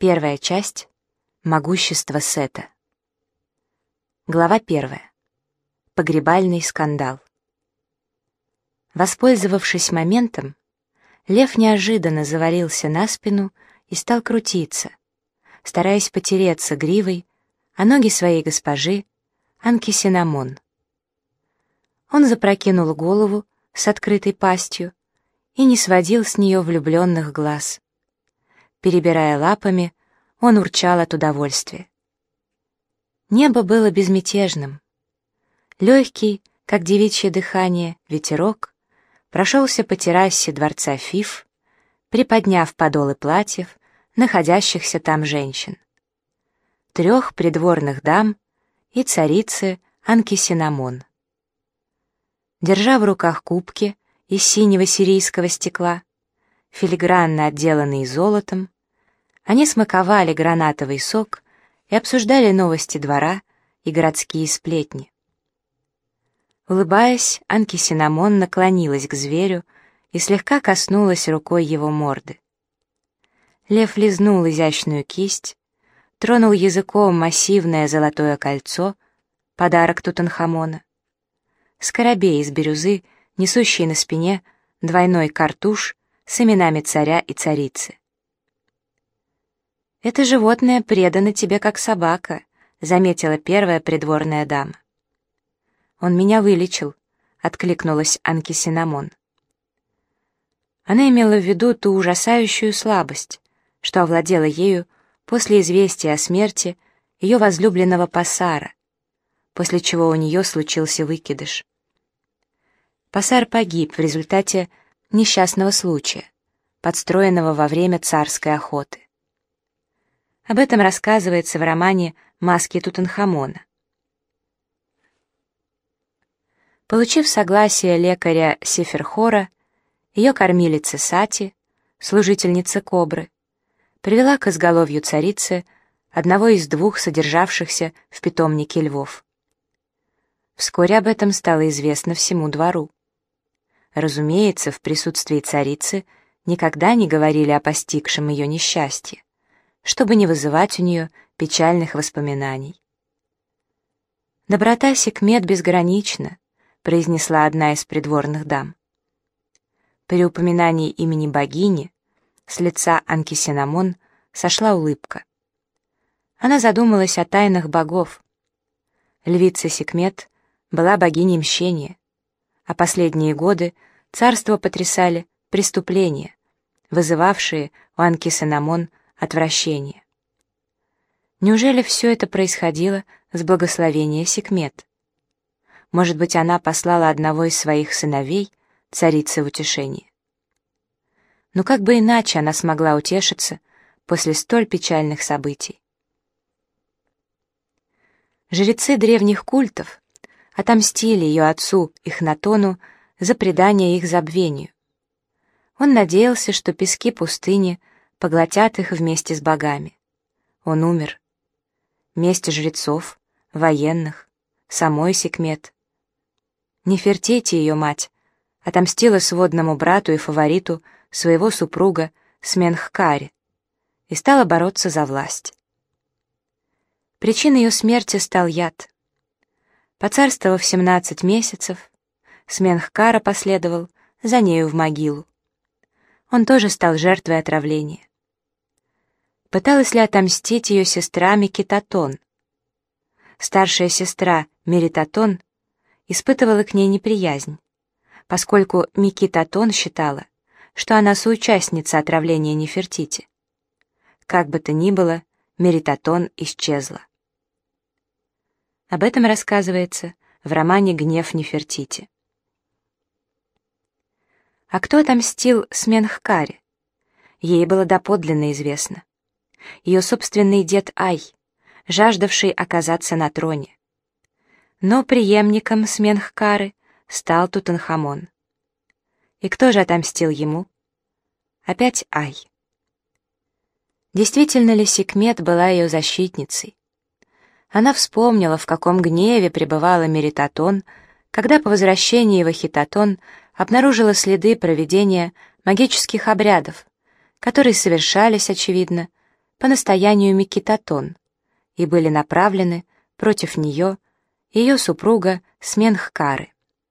Первая часть. Могущество Сета. Глава 1. Погребальный скандал. Воспользовавшись моментом, лев неожиданно завалился на спину и стал крутиться, стараясь потереться гривой о ноги своей госпожи Анкисинамон. Он запрокинул голову с открытой пастью и не сводил с нее влюбленных глаз. Перебирая лапами, он урчал от удовольствия. Небо было безмятежным. Легкий, как девичье дыхание, ветерок прошелся по террасе дворца Фиф, приподняв подолы платьев находящихся там женщин. 3 придворных дам и царицы Анкисинамон. Держа в руках кубки из синего сирийского стекла, филигранно отделанные золотом, они смаковали гранатовый сок и обсуждали новости двора и городские сплетни. Улыбаясь, Анкисинамон наклонилась к зверю и слегка коснулась рукой его морды. Лев лизнул изящную кисть, тронул языком массивное золотое кольцо, подарок Тутанхамона, скоробей из бирюзы, несущий на спине двойной картуш с именами царя и царицы. «Это животное предано тебе как собака», — заметила первая придворная дама. «Он меня вылечил», — откликнулась Анкисинамон. Она имела в виду ту ужасающую слабость, что овладела ею после известия о смерти ее возлюбленного Пасара, после чего у нее случился выкидыш. Пасар погиб в результате несчастного случая, подстроенного во время царской охоты. Об этом рассказывается в романе «Маски Тутанхамона». Получив согласие лекаря Сеферхора, ее кормилица Сати, служительница Кобры, привела к изголовью царицы одного из 2 содержавшихся в питомнике львов. Вскоре об этом стало известно всему двору. Разумеется, в присутствии царицы никогда не говорили о постигшем ее несчастье, чтобы не вызывать у нее печальных воспоминаний. «Доброта Секмет безгранична», — произнесла одна из придворных дам. При упоминании имени богини с лица Анкисинамон сошла улыбка. Она задумалась о тайнах богов. Львица Секмет была богиней мщения, а последние годы царство потрясали преступления, вызывавшие у Анкисинамон отвращение. Неужели все это происходило с благословения Секмет? Может быть, она послала одного из своих сыновей царице в утешение? Но как бы иначе она смогла утешиться после столь печальных событий? Жрецы древних культов отомстили ее отцу Эхнатону за предание их забвению. Он надеялся, что пески пустыни поглотят их вместе с богами. Он умер. Месть жрецов, военных, самой Секмет. Нефертити, ее мать, отомстила сводному брату и фавориту своего супруга Сменхкаре и стала бороться за власть. Причиной ее смерти стал яд. Поцарствовав 17 месяцев, Сменхкара последовал за нею в могилу. Он тоже стал жертвой отравления. Пыталась ли отомстить ее сестра Микитатон? Старшая сестра Меритатон испытывала к ней неприязнь, поскольку Микитатон считала, что она соучастница отравления Нефертити. Как бы то ни было, Меритатон исчезла. Об этом рассказывается в романе «Гнев Нефертити». А кто отомстил Сменхкаре? Ей было доподлинно известно. Ее собственный дед Ай, жаждавший оказаться на троне. Но преемником Сменхкары стал Тутанхамон. И кто же отомстил ему? Опять Ай. Действительно ли Секмет была ее защитницей? Она вспомнила, в каком гневе пребывала Меритатон, когда по возвращении в Эхитатон обнаружила следы проведения магических обрядов, которые совершались, очевидно, по настоянию Микитотон и были направлены против нее и ее супруга Сменхкары.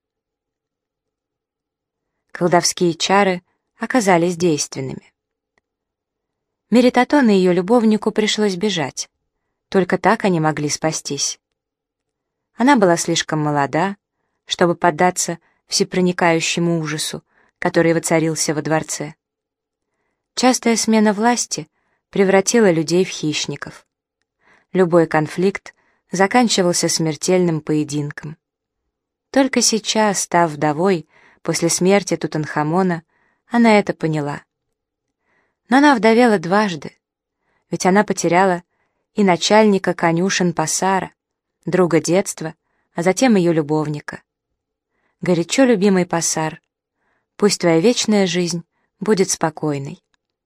Колдовские чары оказались действенными. Меритотон и ее любовнику пришлось бежать. Только так они могли спастись. Она была слишком молода, чтобы поддаться всепроникающему ужасу, который воцарился во дворце. Частая смена власти превратила людей в хищников. Любой конфликт заканчивался смертельным поединком. Только сейчас, став вдовой, после смерти Тутанхамона, она это поняла. Но она вдовела дважды, ведь она потеряла и начальника конюшен Пасара, друга детства, а затем ее любовника. Горячо любимый Пасар, пусть твоя вечная жизнь будет спокойной.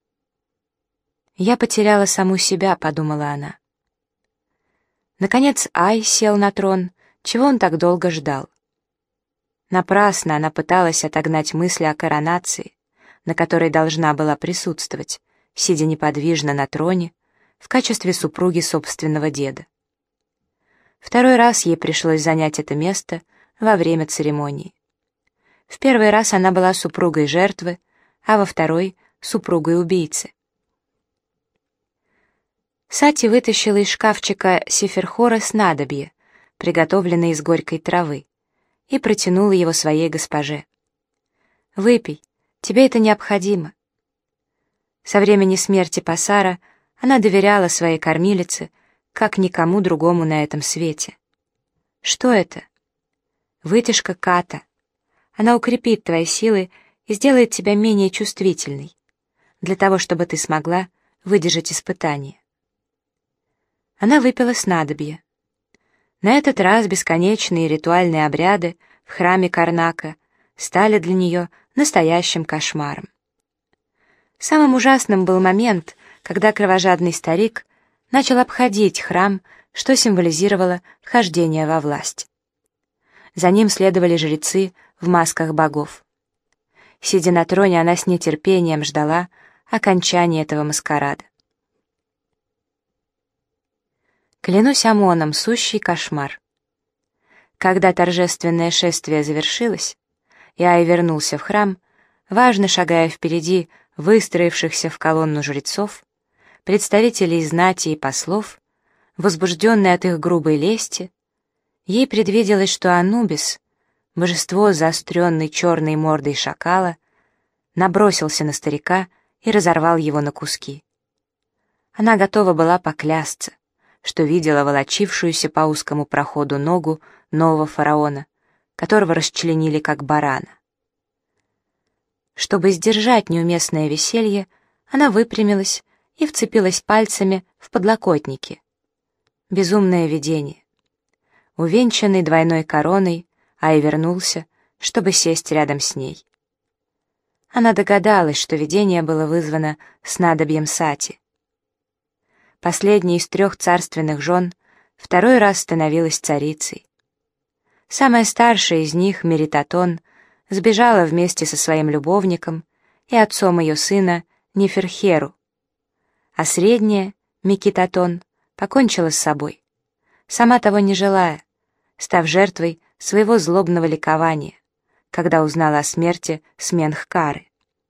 «Я потеряла саму себя», — подумала она. Наконец Ай сел на трон, чего он так долго ждал. Напрасно она пыталась отогнать мысли о коронации, на которой должна была присутствовать, сидя неподвижно на троне, в качестве супруги собственного деда. Второй раз ей пришлось занять это место во время церемонии. В первый раз она была супругой жертвы, а во второй — супругой убийцы. Сати вытащила из шкафчика Сеферхора снадобье, приготовленное из горькой травы, и протянула его своей госпоже. «Выпей, тебе это необходимо». Со времени смерти Пасара она доверяла своей кормилице, как никому другому на этом свете. Что это? Вытяжка ката. Она укрепит твои силы и сделает тебя менее чувствительной, для того, чтобы ты смогла выдержать испытание. Она выпила снадобье. На этот раз бесконечные ритуальные обряды в храме Карнака стали для нее настоящим кошмаром. Самым ужасным был момент, когда кровожадный старик начал обходить храм, что символизировало вхождение во власть. За ним следовали жрецы в масках богов. Сидя на троне, она с нетерпением ждала окончания этого маскарада. Клянусь Амоном, сущий кошмар. Когда торжественное шествие завершилось, и Ай вернулся в храм, важно шагая впереди выстроившихся в колонну жрецов, представителей знати и послов, возбужденной от их грубой лести, ей предвиделось, что Анубис, божество с заостренной черной мордой шакала, набросился на старика и разорвал его на куски. Она готова была поклясться, что видела волочившуюся по узкому проходу ногу нового фараона, которого расчленили как барана. Чтобы сдержать неуместное веселье, она выпрямилась и вцепилась пальцами в подлокотники. Безумное видение. Увенчанный двойной короной, Ай вернулся, чтобы сесть рядом с ней. Она догадалась, что видение было вызвано снадобьем Сати. Последняя из 3 царственных жен второй раз становилась царицей. Самая старшая из них, Меритотон, сбежала вместе со своим любовником и отцом ее сына Неферхеру, а средняя, Микитотон, покончила с собой, сама того не желая, став жертвой своего злобного ликования, когда узнала о смерти Сменхкары.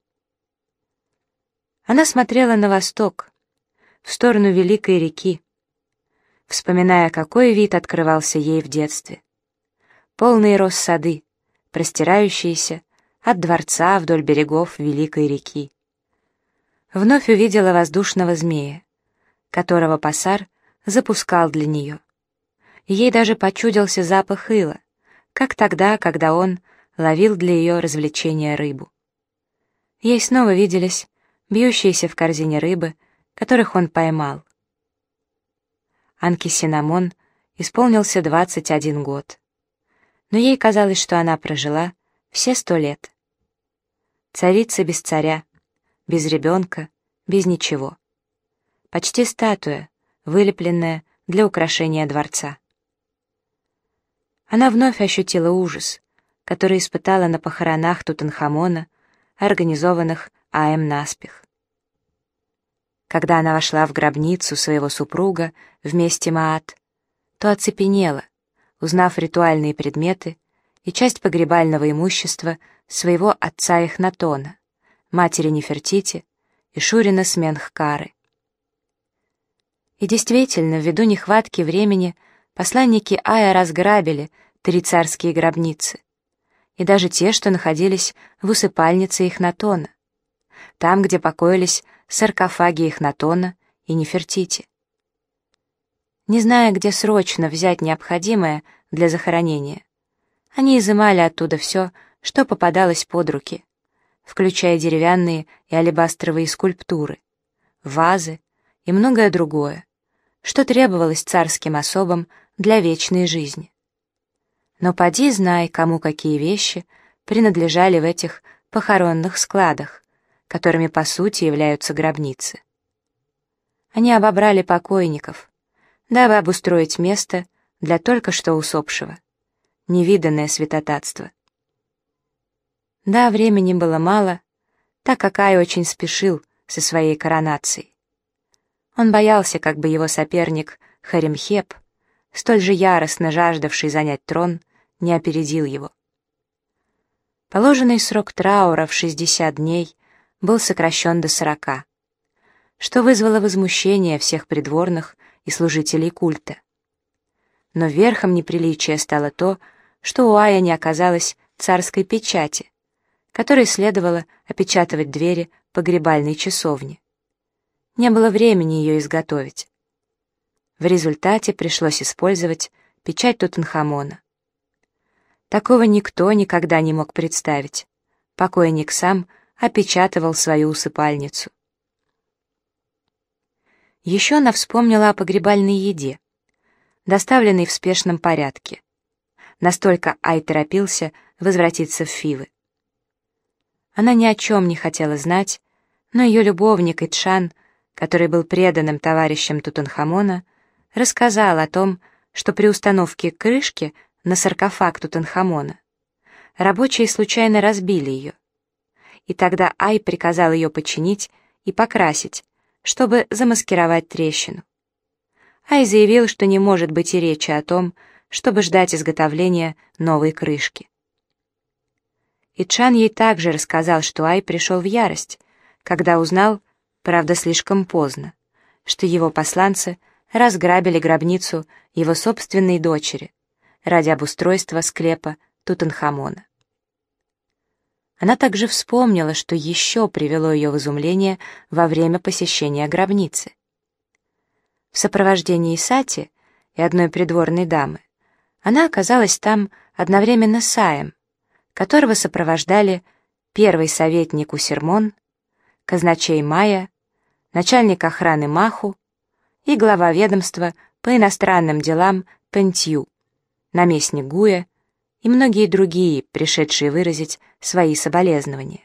Она смотрела на восток, в сторону великой реки, вспоминая, какой вид открывался ей в детстве. Полные роз сады, простирающиеся от дворца вдоль берегов великой реки. Вновь увидела воздушного змея, которого Пасар запускал для нее. Ей даже почудился запах ила, как тогда, когда он ловил для ее развлечения рыбу. Ей снова виделись бьющиеся в корзине рыбы, которых он поймал. Анкисинамон исполнился 21 год, но ей казалось, что она прожила все 100 лет. Царица без царя, без ребенка, без ничего. Почти статуя, вылепленная для украшения дворца. Она вновь ощутила ужас, который испытала на похоронах Тутанхамона, организованных Аем наспех. когда она вошла в гробницу своего супруга вместе Маат, то оцепенела, узнав ритуальные предметы и часть погребального имущества своего отца Эхнатона, матери Нефертити и Шурина Сменхкары. И действительно, ввиду нехватки времени, посланники Ая разграбили 3 царские гробницы, и даже те, что находились в усыпальнице Эхнатона, там, где покоились саркофаги Эхнатона и Нефертити. Не зная, где срочно взять необходимое для захоронения, они изымали оттуда все, что попадалось под руки, включая деревянные и алебастровые скульптуры, вазы и многое другое, что требовалось царским особам для вечной жизни. Но поди знай, кому какие вещи принадлежали в этих похоронных складах, которыми по сути являются гробницы. Они обобрали покойников, дабы обустроить место для только что усопшего. Невиданное святотатство. Да, времени было мало, так как Ай очень спешил со своей коронацией. Он боялся, как бы его соперник Харемхеп, столь же яростно жаждавший занять трон, не опередил его. Положенный срок траура в 60 дней был сокращен до 40, что вызвало возмущение всех придворных и служителей культа. Но верхом неприличия стало то, что у Ая не оказалось царской печати, которой следовало опечатывать двери погребальной часовни. Не было времени ее изготовить. В результате пришлось использовать печать Тутанхамона. Такого никто никогда не мог представить. Покойник сам опечатывал свою усыпальницу. Еще она вспомнила о погребальной еде, доставленной в спешном порядке. Настолько Ай торопился возвратиться в Фивы. Она ни о чем не хотела знать, но ее любовник Итшан, который был преданным товарищем Тутанхамона, рассказал о том, что при установке крышки на саркофаг Тутанхамона рабочие случайно разбили ее. И тогда Ай приказал ее починить и покрасить, чтобы замаскировать трещину. Ай заявил, что не может быть и речи о том, чтобы ждать изготовления новой крышки. Итшан ей также рассказал, что Ай пришел в ярость, когда узнал, правда слишком поздно, что его посланцы разграбили гробницу его собственной дочери ради обустройства склепа Тутанхамона. Она также вспомнила, что еще привело ее в изумление во время посещения гробницы. В сопровождении Сати и одной придворной дамы она оказалась там одновременно с Аем, которого сопровождали первый советник Усермон, казначей Майя, начальник охраны Маху и глава ведомства по иностранным делам Пентью, наместник Гуя и многие другие, пришедшие выразить свои соболезнования.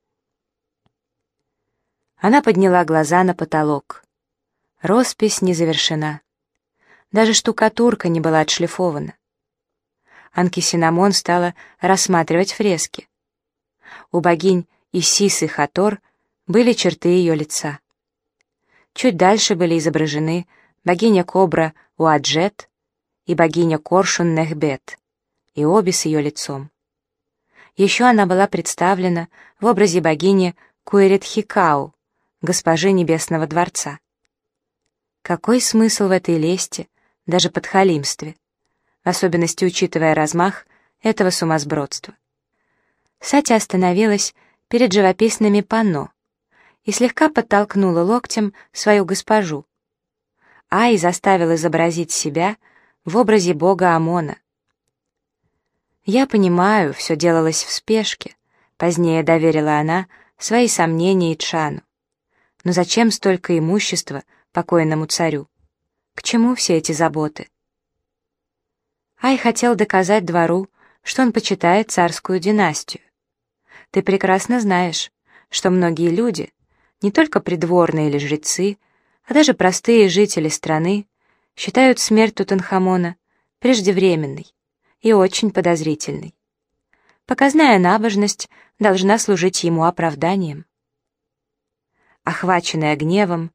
Она подняла глаза на потолок. Роспись не завершена. Даже штукатурка не была отшлифована. Анкисинамон стала рассматривать фрески. У богинь Исис и Хатор были черты ее лица. Чуть дальше были изображены богиня Кобра Уаджет и богиня Коршун Нехбет, и обе с ее лицом. Еще она была представлена в образе богини Куэрит-Хикау, госпожи Небесного Дворца. Какой смысл в этой лести, даже подхалимстве, в особенности учитывая размах этого сумасбродства? Сати остановилась перед живописными панно и слегка подтолкнула локтем свою госпожу. Ай заставил изобразить себя в образе бога Амона. «Я понимаю, все делалось в спешке», — позднее доверила она свои сомнения Итшану. «Но зачем столько имущества покойному царю? К чему все эти заботы?» Ай хотел доказать двору, что он почитает царскую династию. Ты прекрасно знаешь, что многие люди, не только придворные или жрецы, а даже простые жители страны, считают смерть Тутанхамона преждевременной и очень подозрительной. Показная набожность должна служить ему оправданием. Охваченная гневом,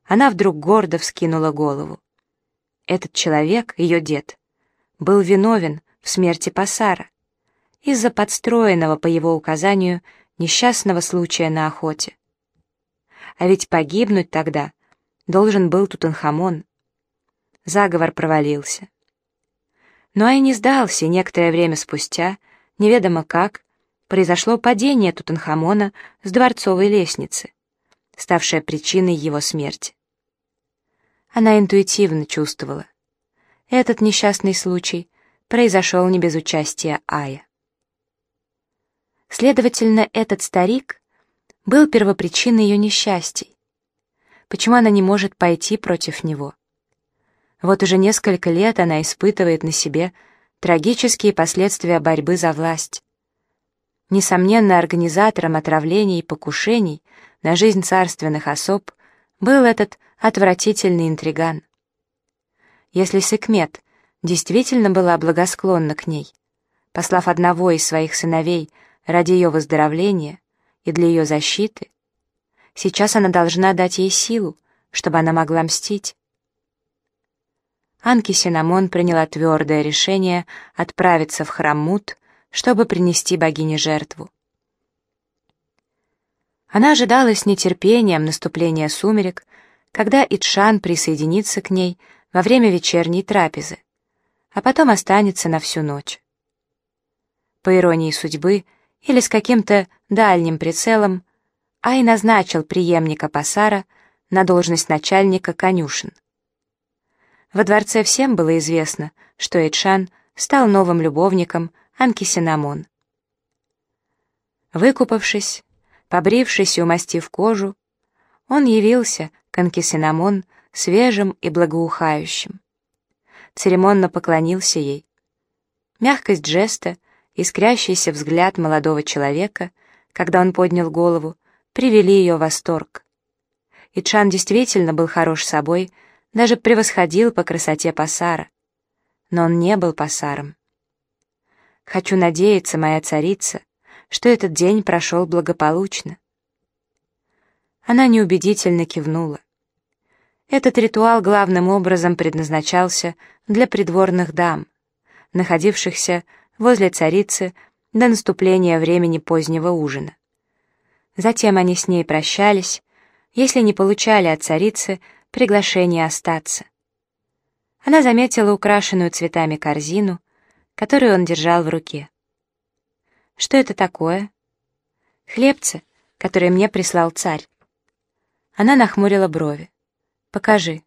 она вдруг гордо вскинула голову. Этот человек, ее дед, был виновен в смерти Пасара из-за подстроенного по его указанию несчастного случая на охоте. А ведь погибнуть тогда должен был Тутанхамон. Заговор провалился. Но и не сдался, и некоторое время спустя, неведомо как, произошло падение Тутанхамона с дворцовой лестницы, ставшее причиной его смерти. Она интуитивно чувствовала. Этот несчастный случай произошел не без участия Ая. Следовательно, этот старик был первопричиной ее несчастий. Почему она не может пойти против него? Вот уже несколько лет она испытывает на себе трагические последствия борьбы за власть. Несомненно, организатором отравлений и покушений на жизнь царственных особ был этот отвратительный интриган. Если Секмет действительно была благосклонна к ней, послав одного из своих сыновей ради ее выздоровления и для ее защиты, сейчас она должна дать ей силу, чтобы она могла мстить. Анки-Синамон приняла твердое решение отправиться в храм Мут, чтобы принести богине жертву. Она ожидала с нетерпением наступления сумерек, когда Итшан присоединится к ней во время вечерней трапезы, а потом останется на всю ночь. По иронии судьбы или с каким-то дальним прицелом, Ай назначил преемника Пасара на должность начальника конюшен. Во дворце всем было известно, что Итшан стал новым любовником Анки-Синамон. Выкупавшись, побрившись и умастив кожу, он явился к Анки-Синамон свежим и благоухающим. Церемонно поклонился ей. Мягкость жеста, искрящийся взгляд молодого человека, когда он поднял голову, привели ее в восторг. Итшан действительно был хорош собой, даже превосходил по красоте Пасара. Но он не был Пасаром. «Хочу надеяться, моя царица, что этот день прошел благополучно». Она неубедительно кивнула. Этот ритуал главным образом предназначался для придворных дам, находившихся возле царицы до наступления времени позднего ужина. Затем они с ней прощались, если не получали от царицы приглашение остаться. Она заметила украшенную цветами корзину, которую он держал в руке. «Что это такое?» «Хлебцы, которые мне прислал царь». Она нахмурила брови. «Покажи».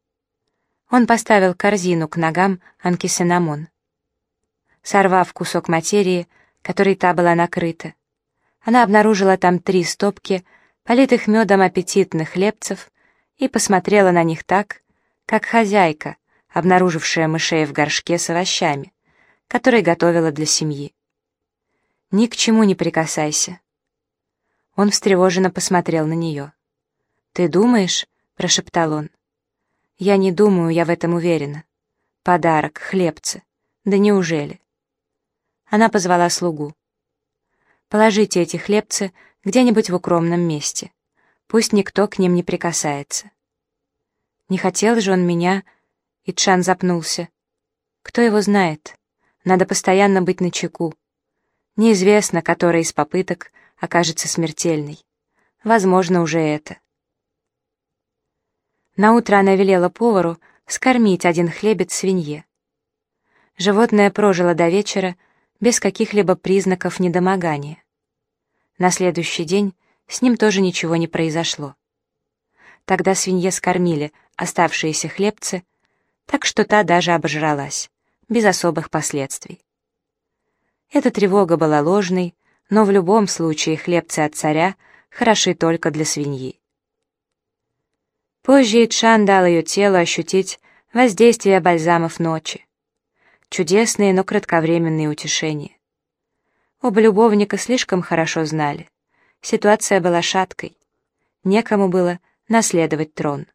Он поставил корзину к ногам Анки-Синамон. Сорвав кусок материи, которой та была накрыта, она обнаружила там 3 стопки, политых медом аппетитных хлебцев, и посмотрела на них так, как хозяйка, обнаружившая мышей в горшке с овощами, который готовила для семьи. «Ни к чему не прикасайся». Он встревоженно посмотрел на нее. «Ты думаешь?» — прошептал он. «Я не думаю, я в этом уверена. Подарок, хлебцы. Да неужели?» Она позвала слугу. «Положите эти хлебцы где-нибудь в укромном месте. Пусть никто к ним не прикасается». «Не хотел же он меня...» Итшан запнулся. «Кто его знает? Надо постоянно быть начеку. Неизвестно, которая из попыток окажется смертельной. Возможно, уже это». Наутро она велела повару скормить 1 хлебец свинье. Животное прожило до вечера без каких-либо признаков недомогания. На следующий день с ним тоже ничего не произошло. Тогда свинье скормили оставшиеся хлебцы, так что та даже обожралась, без особых последствий. Эта тревога была ложной, но в любом случае хлебцы от царя хороши только для свиньи. Позже Итшан дал ее телу ощутить воздействие бальзамов ночи. Чудесные, но кратковременные утешения. Оба любовника слишком хорошо знали. Ситуация была шаткой. Некому было наследовать трон.